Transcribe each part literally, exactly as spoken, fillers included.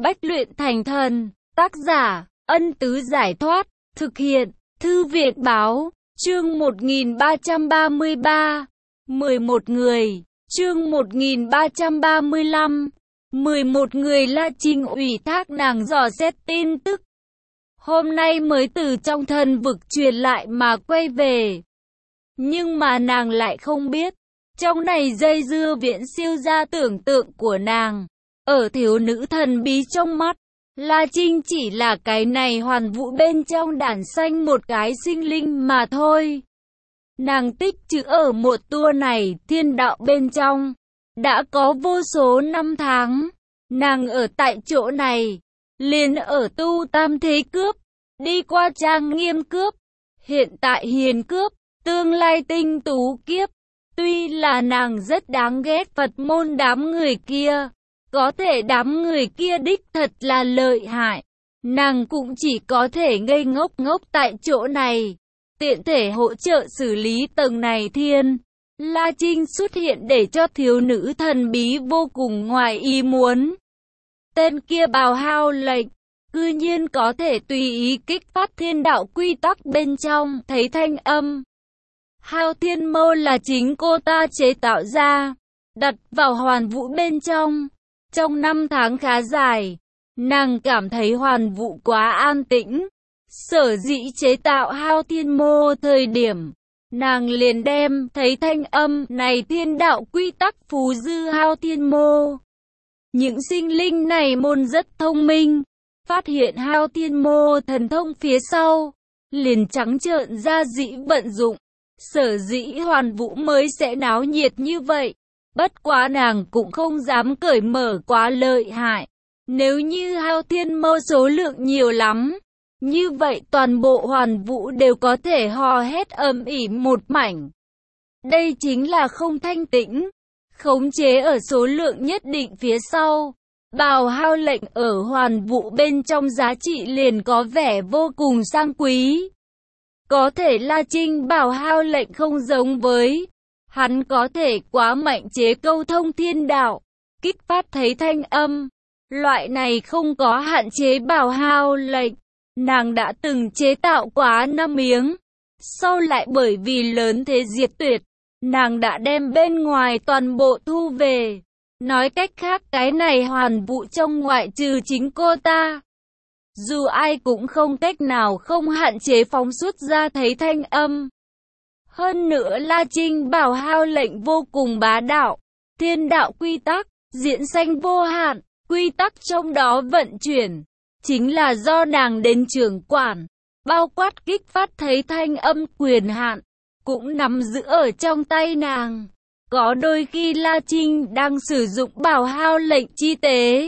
Bách luyện thành thần. Tác giả, Ân Tứ Giải Thoát. Thực hiện, Thư viện Báo. Chương một nghìn ba trăm ba mươi ba. mười một người. Chương một nghìn ba trăm ba mươi lăm. mười một người. La Trinh ủy thác nàng dò xét tin tức. Hôm nay mới từ trong thần vực truyền lại mà quay về. Nhưng mà nàng lại không biết, trong này dây dưa viễn siêu ra tưởng tượng của nàng. Ở thiếu nữ thần bí trong mắt, La Trinh chỉ là cái này hoàn vũ bên trong đàn xanh một cái sinh linh mà thôi. Nàng tích trữ ở một tour này thiên đạo bên trong, đã có vô số năm tháng. Nàng ở tại chỗ này, liền ở tu tam thế cướp, đi qua trang nghiêm cướp, hiện tại hiền cướp, tương lai tinh tú kiếp. Tuy là nàng rất đáng ghét Phật môn đám người kia, có thể đám người kia đích thật là lợi hại, nàng cũng chỉ có thể ngây ngốc ngốc tại chỗ này, tiện thể hỗ trợ xử lý tầng này thiên. La Trinh xuất hiện để cho thiếu nữ thần bí vô cùng ngoài ý muốn. Tên kia bào hao lệnh, cư nhiên có thể tùy ý kích phát thiên đạo quy tắc bên trong, thấy thanh âm. Hao thiên mâu là chính cô ta chế tạo ra, đặt vào hoàn vũ bên trong. Trong năm tháng khá dài, nàng cảm thấy hoàn vũ quá an tĩnh. Sở dĩ chế tạo hao thiên mô thời điểm, nàng liền đem thấy thanh âm này thiên đạo quy tắc phù dư hao thiên mô. Những sinh linh này môn rất thông minh, phát hiện hao thiên mô thần thông phía sau, liền trắng trợn ra dĩ vận dụng. Sở dĩ hoàn vũ mới sẽ náo nhiệt như vậy. Bất quá nàng cũng không dám cởi mở quá lợi hại. Nếu như hao thiên mâu số lượng nhiều lắm, như vậy toàn bộ hoàn vũ đều có thể hò hét ầm ĩ một mảnh. Đây chính là không thanh tĩnh. Khống chế ở số lượng nhất định phía sau, bào hao lệnh ở hoàn vũ bên trong giá trị liền có vẻ vô cùng sang quý. Có thể La Trinh bảo hao lệnh không giống với, hắn có thể quá mạnh chế câu thông thiên đạo, kích phát thấy thanh âm. Loại này không có hạn chế bảo hao lệnh, nàng đã từng chế tạo quá năm miếng. Sau lại bởi vì lớn thế diệt tuyệt, nàng đã đem bên ngoài toàn bộ thu về. Nói cách khác cái này hoàn vũ trong ngoại trừ chính cô ta, dù ai cũng không cách nào không hạn chế phóng xuất ra thấy thanh âm. Hơn nữa La Trinh bảo hao lệnh vô cùng bá đạo, thiên đạo quy tắc, diễn sanh vô hạn, quy tắc trong đó vận chuyển, chính là do nàng đến trưởng quản, bao quát kích phát thấy thanh âm quyền hạn, cũng nắm giữ ở trong tay nàng. Có đôi khi La Trinh đang sử dụng bảo hao lệnh chi tế,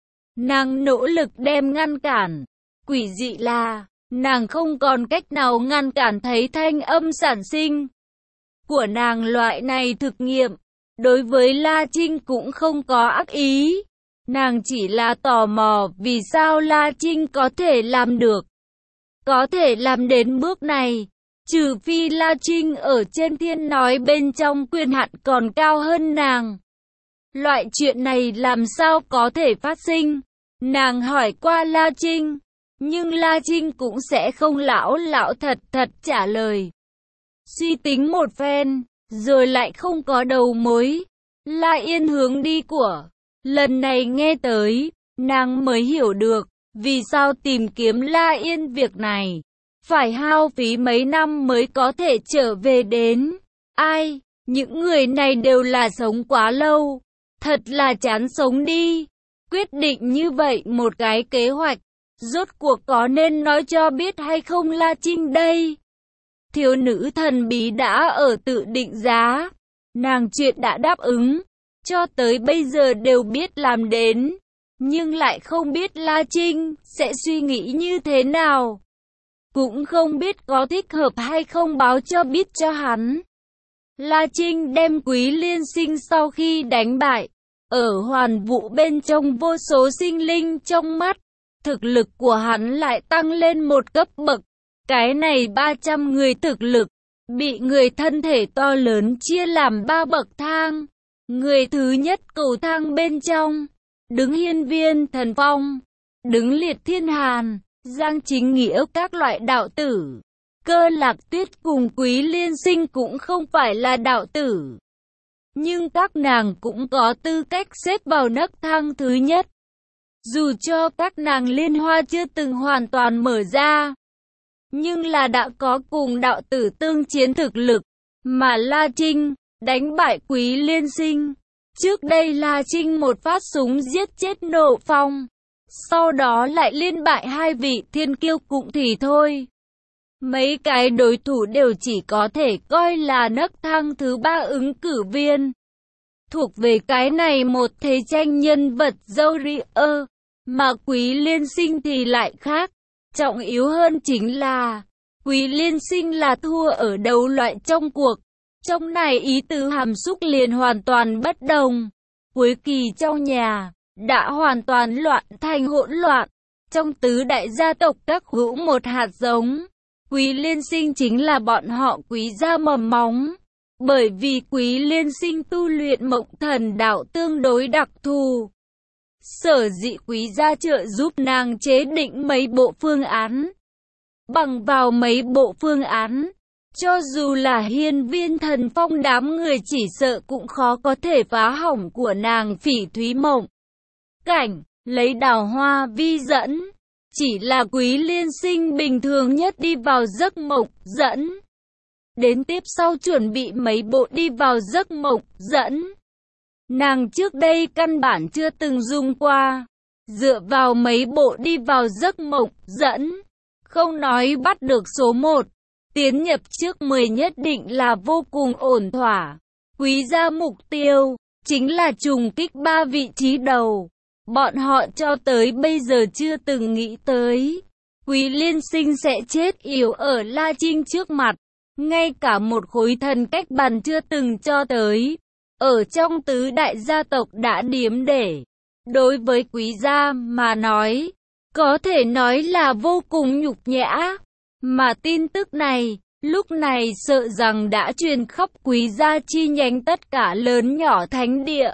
nàng nỗ lực đem ngăn cản. Quỷ dị là, nàng không còn cách nào ngăn cản thấy thanh âm sản sinh của nàng. Loại này thực nghiệm, đối với La Trinh cũng không có ác ý. Nàng chỉ là tò mò vì sao La Trinh có thể làm được. Có thể làm đến bước này, trừ phi La Trinh ở trên thiên nói bên trong quyền hạn còn cao hơn nàng. Loại chuyện này làm sao có thể phát sinh? Nàng hỏi qua La Trinh, nhưng La Trinh cũng sẽ không lão lão thật thật trả lời. Suy tính một phen, rồi lại không có đầu mối. La Yên hướng đi của lần này nghe tới, nàng mới hiểu được vì sao tìm kiếm La Yên việc này phải hao phí mấy năm mới có thể trở về đến. Ai, những người này đều là sống quá lâu, thật là chán sống đi. Quyết định như vậy một cái kế hoạch, rốt cuộc có nên nói cho biết hay không La Trinh đây? Thiếu nữ thần bí đã ở tự định giá, nàng chuyện đã đáp ứng, cho tới bây giờ đều biết làm đến, nhưng lại không biết La Trinh sẽ suy nghĩ như thế nào, cũng không biết có thích hợp hay không báo cho biết cho hắn. La Trinh đem Quý Liên Sinh sau khi đánh bại, ở hoàn vũ bên trong vô số sinh linh trong mắt, thực lực của hắn lại tăng lên một cấp bậc. Cái này ba trăm người thực lực, bị người thân thể to lớn chia làm ba bậc thang. Người thứ nhất cầu thang bên trong, đứng hiên viên thần phong, đứng liệt thiên hàn, Giang Chính Nghĩa các loại đạo tử. Cơ Lạc Tuyết cùng Quý Liên Sinh cũng không phải là đạo tử, nhưng các nàng cũng có tư cách xếp vào nấc thang thứ nhất. Dù cho các nàng liên hoa chưa từng hoàn toàn mở ra, nhưng là đã có cùng đạo tử tương chiến thực lực, mà La Trinh đánh bại Quý Liên Sinh. Trước đây La Trinh một phát súng giết chết Nộ Phong, sau đó lại liên bại hai vị thiên kiêu cũng thì thôi. Mấy cái đối thủ đều chỉ có thể coi là nấc thang thứ ba ứng cử viên. Thuộc về cái này một thế tranh nhân vật dâu ri ơ, mà Quý Liên Sinh thì lại khác. Trọng yếu hơn chính là, Quý Liên Sinh là thua ở đấu loại trong cuộc. Trong này ý tứ hàm xúc liền hoàn toàn bất đồng. Cuối kỳ trong nhà, đã hoàn toàn loạn thành hỗn loạn. Trong tứ đại gia tộc các hữu một hạt giống. Quý Liên Sinh chính là bọn họ Quý gia mầm móng. Bởi vì Quý Liên Sinh tu luyện mộng thần đạo tương đối đặc thù. Sở dĩ Quý gia trợ giúp nàng chế định mấy bộ phương án. Bằng vào mấy bộ phương án, cho dù là hiên viên thần phong đám người chỉ sợ cũng khó có thể phá hỏng của nàng Phỉ Thúy mộng cảnh, lấy đào hoa vi dẫn. Chỉ là Quý Liên Sinh bình thường nhất đi vào giấc mộng dẫn. Đến tiếp sau chuẩn bị mấy bộ đi vào giấc mộng dẫn. Nàng trước đây căn bản chưa từng dùng qua. Dựa vào mấy bộ đi vào giấc mộng dẫn, không nói bắt được số một, tiến nhập trước mười nhất định là vô cùng ổn thỏa. Quý gia mục tiêu chính là trùng kích ba vị trí đầu. Bọn họ cho tới bây giờ chưa từng nghĩ tới Quý Liên Sinh sẽ chết yếu ở La Trinh trước mặt. Ngay cả một khối thần cách bàn chưa từng cho tới. Ở trong tứ đại gia tộc đã điếm để. Đối với Quý gia mà nói, có thể nói là vô cùng nhục nhã. Mà tin tức này, lúc này sợ rằng đã truyền khắp Quý gia chi nhánh tất cả lớn nhỏ thánh địa.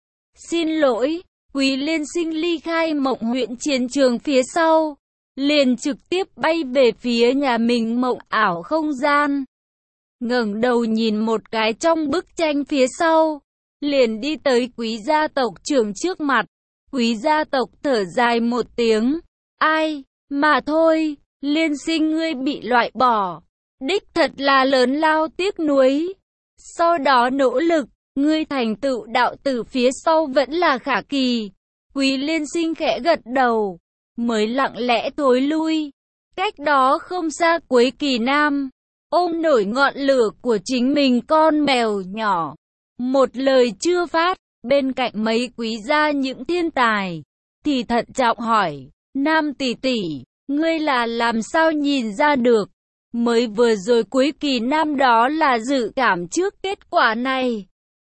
Xin lỗi, Quý Liên Sinh ly khai Mộng huyện chiến trường phía sau, liền trực tiếp bay về phía nhà mình mộng ảo không gian. Ngẩng đầu nhìn một cái trong bức tranh phía sau, liền đi tới Quý gia tộc trưởng trước mặt. Quý gia tộc thở dài một tiếng, ai, mà thôi, Liên Sinh ngươi bị loại bỏ, đích thật là lớn lao tiếc nuối. Sau đó nỗ lực, ngươi thành tựu đạo tử phía sau vẫn là khả kỳ. Quý Liên Sinh khẽ gật đầu, mới lặng lẽ thối lui. Cách đó không xa Quế Kỳ Nam, ôm nổi ngọn lửa của chính mình con mèo nhỏ. Một lời chưa phát, bên cạnh mấy quý gia những thiên tài, thì thận trọng hỏi, Nam tỷ tỷ, ngươi là làm sao nhìn ra được? Mới vừa rồi Quế Kỳ Nam đó là dự cảm trước kết quả này.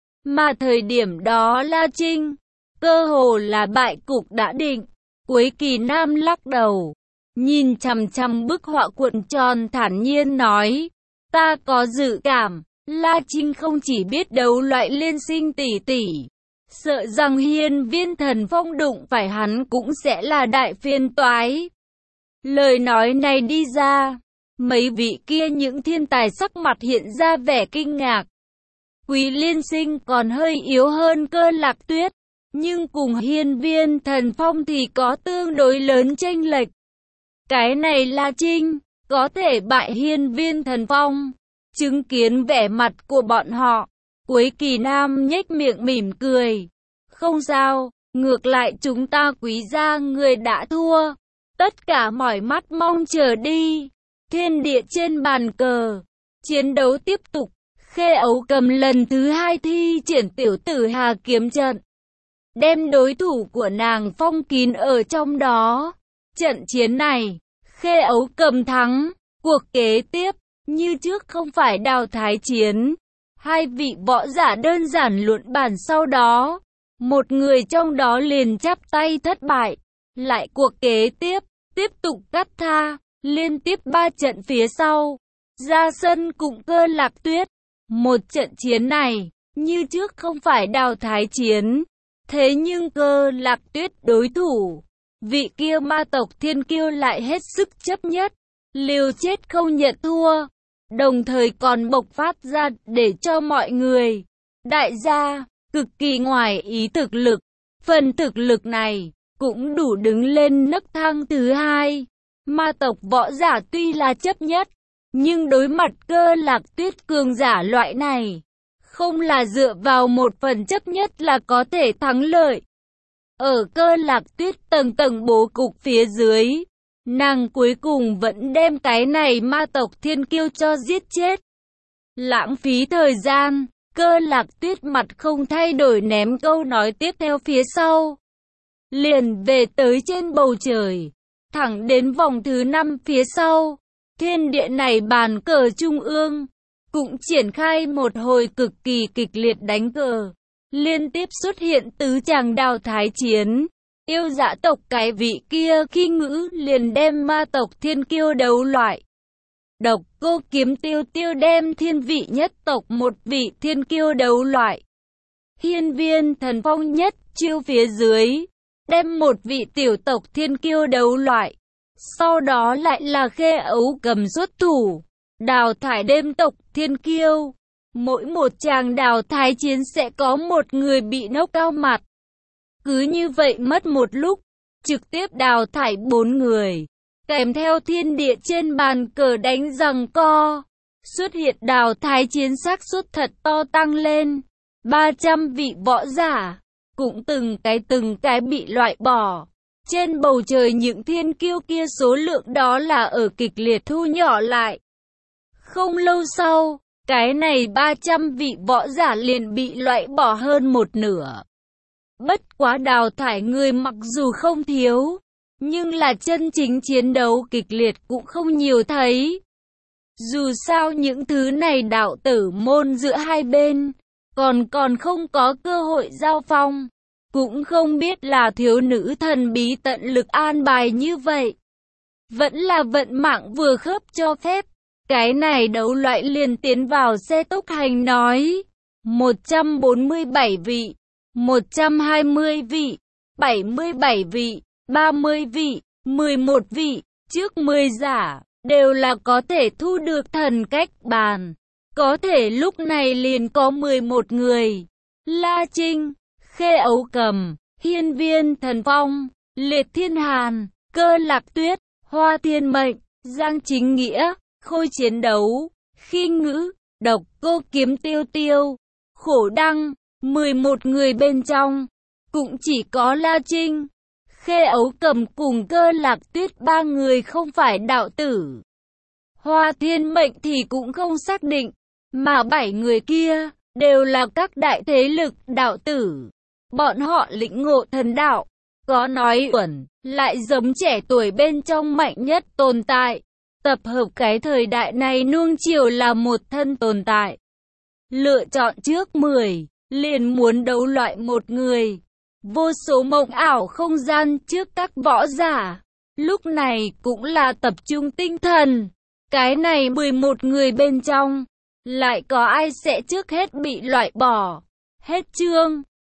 Mà thời điểm đó La Trinh, cơ hồ là bại cục đã định. Quế Kỳ Nam lắc đầu, nhìn chằm chằm bức họa cuộn tròn thản nhiên nói, ta có dự cảm, La Trinh không chỉ biết đấu loại Liên Sinh tỷ tỷ, sợ rằng hiên viên thần phong đụng phải hắn cũng sẽ là đại phiền toái. Lời nói này đi ra, mấy vị kia những thiên tài sắc mặt hiện ra vẻ kinh ngạc. Quý Liên Sinh còn hơi yếu hơn Cơ Lạc Tuyết, nhưng cùng hiên viên thần phong thì có tương đối lớn chênh lệch. Cái này La Trinh, có thể bại hiên viên thần phong. Chứng kiến vẻ mặt của bọn họ, Quế Kỳ Nam nhếch miệng mỉm cười. Không sao, ngược lại chúng ta Quý gia người đã thua. Tất cả mỏi mắt mong chờ đi. Thiên địa trên bàn cờ, chiến đấu tiếp tục. Khê Ấu Cầm lần thứ hai thi triển tiểu tử Hà kiếm trận, đem đối thủ của nàng phong kín ở trong đó. Trận chiến này, Khê Ấu Cầm thắng. Cuộc kế tiếp, như trước không phải đào thái chiến. Hai vị võ giả đơn giản luận bàn sau đó. Một người trong đó liền chắp tay thất bại. Lại cuộc kế tiếp, tiếp tục cắt tha. Liên tiếp ba trận phía sau, ra sân cùng Cơ Lạc Tuyết. Một trận chiến này, như trước không phải đào thái chiến. Thế nhưng Cơ Lạc Tuyết đối thủ, vị kia ma tộc thiên kiêu lại hết sức chấp nhất, liều chết không nhận thua, đồng thời còn bộc phát ra để cho mọi người, đại gia, cực kỳ ngoài ý thực lực. Phần thực lực này cũng đủ đứng lên nấc thang thứ hai. Ma tộc võ giả tuy là chấp nhất, nhưng đối mặt Cơ Lạc Tuyết cường giả loại này, không là dựa vào một phần chấp nhất là có thể thắng lợi. Ở Cơ Lạc Tuyết tầng tầng bố cục phía dưới, nàng cuối cùng vẫn đem cái này ma tộc thiên kiêu cho giết chết. Lãng phí thời gian, Cơ Lạc Tuyết mặt không thay đổi ném câu nói tiếp theo phía sau. Liền về tới trên bầu trời, thẳng đến vòng thứ năm phía sau, thiên địa này bàn cờ trung ương, cũng triển khai một hồi cực kỳ kịch liệt đánh cờ. Liên tiếp xuất hiện tứ tràng đào thái chiến, yêu dã tộc cái vị kia khi ngữ liền đem ma tộc thiên kiêu đấu loại. Độc Cô Kiếm Tiêu Tiêu đem thiên vị nhất tộc một vị thiên kiêu đấu loại. Hiên Viên Thần Phong nhất chiêu phía dưới, đem một vị tiểu tộc thiên kiêu đấu loại. Sau đó lại là Khê Ấu Cầm xuất thủ, đào thải đêm tộc thiên kiêu. Mỗi một tràng đào thái chiến sẽ có một người bị nốc cao mặt. Cứ như vậy mất một lúc, trực tiếp đào thải bốn người. Kèm theo thiên địa trên bàn cờ đánh giằng co, xuất hiện đào thái chiến xác suất thật to tăng lên. ba trăm vị võ giả, cũng từng cái từng cái bị loại bỏ. Trên bầu trời những thiên kiêu kia số lượng đó là ở kịch liệt thu nhỏ lại. Không lâu sau, cái này ba trăm vị võ giả liền bị loại bỏ hơn một nửa. Bất quá đào thải người mặc dù không thiếu, nhưng là chân chính chiến đấu kịch liệt cũng không nhiều thấy. Dù sao những thứ này đạo tử môn giữa hai bên, còn còn không có cơ hội giao phong. Cũng không biết là thiếu nữ thần bí tận lực an bài như vậy. Vẫn là vận mạng vừa khớp cho phép. Cái này đấu loại liền tiến vào xe tốc hành nói. một trăm bốn mươi bảy vị, một trăm hai mươi vị, bảy mươi bảy vị, ba mươi vị, mười một vị, trước mười giả, đều là có thể thu được thần cách bàn. Có thể lúc này liền có mười một người. La Trinh, Khê Ấu Cầm, Hiên Viên Thần Phong, Liệt Thiên Hàn, Cơ Lạc Tuyết, Hoa Thiên Mệnh, Giang Chính Nghĩa, Khôi Chiến Đấu, Khi Ngữ, Độc Cô Kiếm Tiêu Tiêu, Khổ Đăng, mười một người bên trong, cũng chỉ có La Trinh, Khê Ấu Cầm cùng Cơ Lạc Tuyết ba người không phải đạo tử. Hoa Thiên Mệnh thì cũng không xác định, mà bảy người kia đều là các đại thế lực đạo tử. Bọn họ lĩnh ngộ thần đạo, có nói uẩn, lại giống trẻ tuổi bên trong mạnh nhất tồn tại. Tập hợp cái thời đại này nuông chiều là một thân tồn tại. Lựa chọn trước mười, liền muốn đấu loại một người. Vô số mộng ảo không gian trước các võ giả. Lúc này cũng là tập trung tinh thần. Cái này mười một người bên trong, lại có ai sẽ trước hết bị loại bỏ. Hết chương.